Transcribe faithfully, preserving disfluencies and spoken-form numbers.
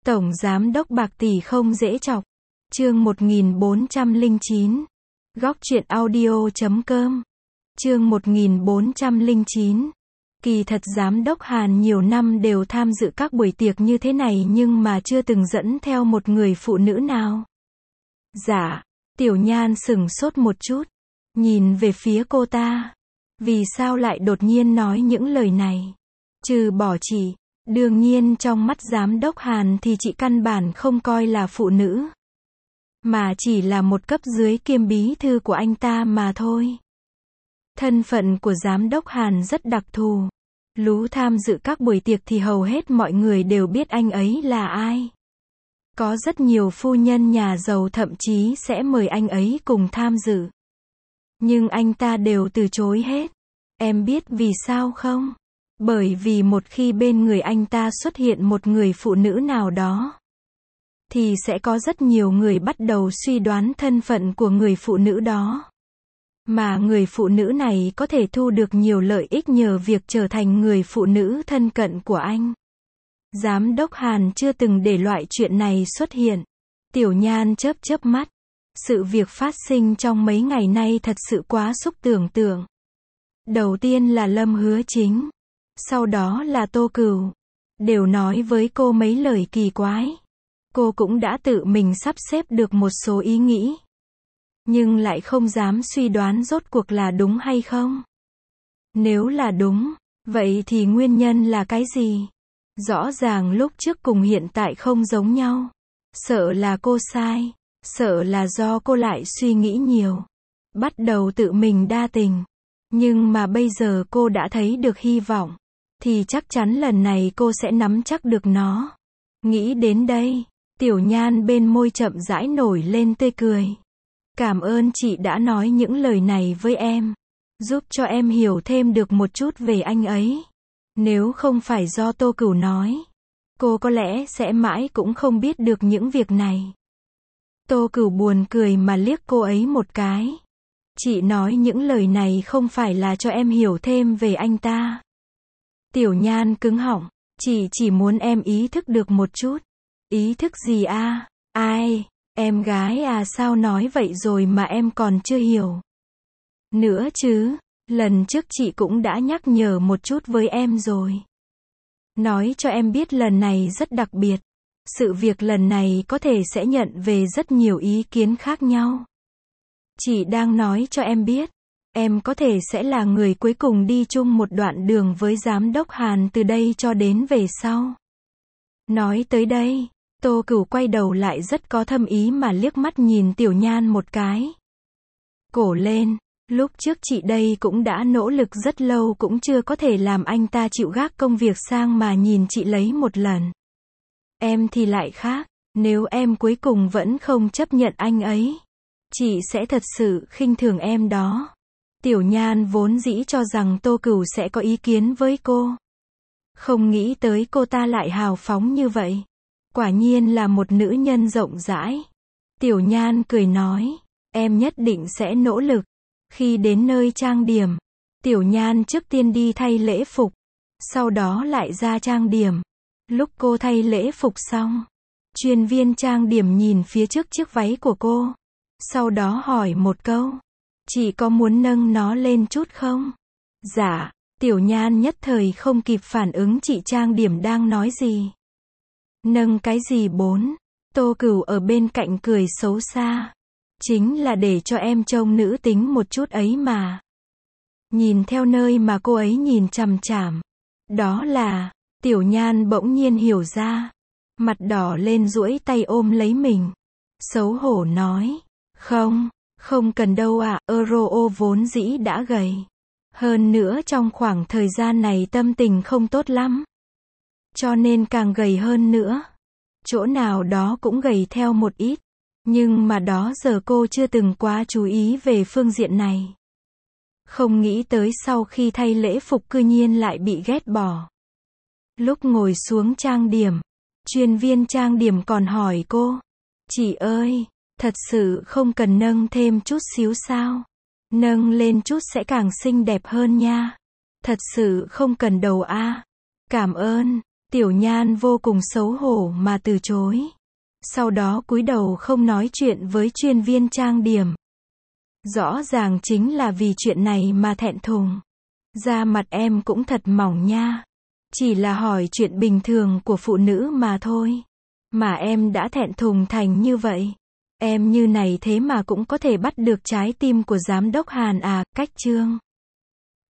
Tổng giám đốc bạc tỷ không dễ chọc. Chương một nghìn bốn trăm lẻ chín. Góc truyện audio chấm com. Chương một nghìn bốn trăm lẻ chín. Kỳ thật giám đốc Hàn nhiều năm đều tham dự các buổi tiệc như thế này nhưng mà chưa từng dẫn theo một người phụ nữ nào. Dạ, Tiểu Nhan sửng sốt một chút, nhìn về phía cô ta. Vì sao lại đột nhiên nói những lời này? Trừ bỏ chị, đương nhiên trong mắt giám đốc Hàn thì chị căn bản không coi là phụ nữ, mà chỉ là một cấp dưới kiêm bí thư của anh ta mà thôi. Thân phận của giám đốc Hàn rất đặc thù. Lú tham dự các buổi tiệc thì hầu hết mọi người đều biết anh ấy là ai. Có rất nhiều phu nhân nhà giàu thậm chí sẽ mời anh ấy cùng tham dự. Nhưng anh ta đều từ chối hết. Em biết vì sao không? Bởi vì một khi bên người anh ta xuất hiện một người phụ nữ nào đó, thì sẽ có rất nhiều người bắt đầu suy đoán thân phận của người phụ nữ đó. Mà người phụ nữ này có thể thu được nhiều lợi ích nhờ việc trở thành người phụ nữ thân cận của anh. Giám đốc Hàn chưa từng để loại chuyện này xuất hiện. Tiểu Nhan chớp chớp mắt. Sự việc phát sinh trong mấy ngày nay thật sự quá sức tưởng tượng. Đầu tiên là Lâm Hứa Chính, sau đó là Tô Cửu. Đều nói với cô mấy lời kỳ quái. Cô cũng đã tự mình sắp xếp được một số ý nghĩ, nhưng lại không dám suy đoán rốt cuộc là đúng hay không. Nếu là đúng, vậy thì nguyên nhân là cái gì? Rõ ràng lúc trước cùng hiện tại không giống nhau. Sợ là cô sai, sợ là do cô lại suy nghĩ nhiều, bắt đầu tự mình đa tình. Nhưng mà bây giờ cô đã thấy được hy vọng, thì chắc chắn lần này cô sẽ nắm chắc được nó. Nghĩ đến đây, Tiểu Nhan bên môi chậm rãi nổi lên tươi cười. Cảm ơn chị đã nói những lời này với em, giúp cho em hiểu thêm được một chút về anh ấy. Nếu không phải do Tô Cửu nói, cô có lẽ sẽ mãi cũng không biết được những việc này. Tô Cửu buồn cười mà liếc cô ấy một cái. Chị nói những lời này không phải là cho em hiểu thêm về anh ta. Tiểu Nhan cứng họng, chị chỉ muốn em ý thức được một chút. Ý thức gì a? Ai? Em gái à, sao nói vậy rồi mà em còn chưa hiểu nữa chứ? Lần trước chị cũng đã nhắc nhở một chút với em rồi. Nói cho em biết lần này rất đặc biệt. Sự việc lần này có thể sẽ nhận về rất nhiều ý kiến khác nhau. Chị đang nói cho em biết, em có thể sẽ là người cuối cùng đi chung một đoạn đường với giám đốc Hàn từ đây cho đến về sau. Nói tới đây, Tô Cửu quay đầu lại rất có thâm ý mà liếc mắt nhìn Tiểu Nhan một cái. Cổ lên, lúc trước chị đây cũng đã nỗ lực rất lâu cũng chưa có thể làm anh ta chịu gác công việc sang mà nhìn chị lấy một lần. Em thì lại khác, nếu em cuối cùng vẫn không chấp nhận anh ấy, chị sẽ thật sự khinh thường em đó. Tiểu Nhan vốn dĩ cho rằng Tô Cửu sẽ có ý kiến với cô. Không nghĩ tới cô ta lại hào phóng như vậy. Quả nhiên là một nữ nhân rộng rãi. Tiểu Nhan cười nói, em nhất định sẽ nỗ lực. Khi đến nơi trang điểm, Tiểu Nhan trước tiên đi thay lễ phục, sau đó lại ra trang điểm. Lúc cô thay lễ phục xong, chuyên viên trang điểm nhìn phía trước chiếc váy của cô, sau đó hỏi một câu, chị có muốn nâng nó lên chút không? Dạ. Tiểu Nhan nhất thời không kịp phản ứng chị trang điểm đang nói gì. Nâng cái gì bốn? Tô Cửu ở bên cạnh cười xấu xa. Chính là để cho em trông nữ tính một chút ấy mà. Nhìn theo nơi mà cô ấy nhìn chằm chằm. Đó là, Tiểu Nhan bỗng nhiên hiểu ra. Mặt đỏ lên duỗi tay ôm lấy mình. Xấu hổ nói, không, không cần đâu ạ, à, Euro vốn dĩ đã gầy. Hơn nữa trong khoảng thời gian này tâm tình không tốt lắm, cho nên càng gầy hơn nữa. Chỗ nào đó cũng gầy theo một ít. Nhưng mà đó giờ cô chưa từng quá chú ý về phương diện này. Không nghĩ tới sau khi thay lễ phục cư nhiên lại bị ghét bỏ. Lúc ngồi xuống trang điểm, chuyên viên trang điểm còn hỏi cô, chị ơi, thật sự không cần nâng thêm chút xíu sao? Nâng lên chút sẽ càng xinh đẹp hơn nha. Thật sự không cần đầu a. Cảm ơn. Tiểu Nhan vô cùng xấu hổ mà từ chối. Sau đó cúi đầu không nói chuyện với chuyên viên trang điểm. Rõ ràng chính là vì chuyện này mà thẹn thùng. Da mặt em cũng thật mỏng nha. Chỉ là hỏi chuyện bình thường của phụ nữ mà thôi. Mà em đã thẹn thùng thành như vậy. Em như này thế mà cũng có thể bắt được trái tim của giám đốc Hàn à, cách trương.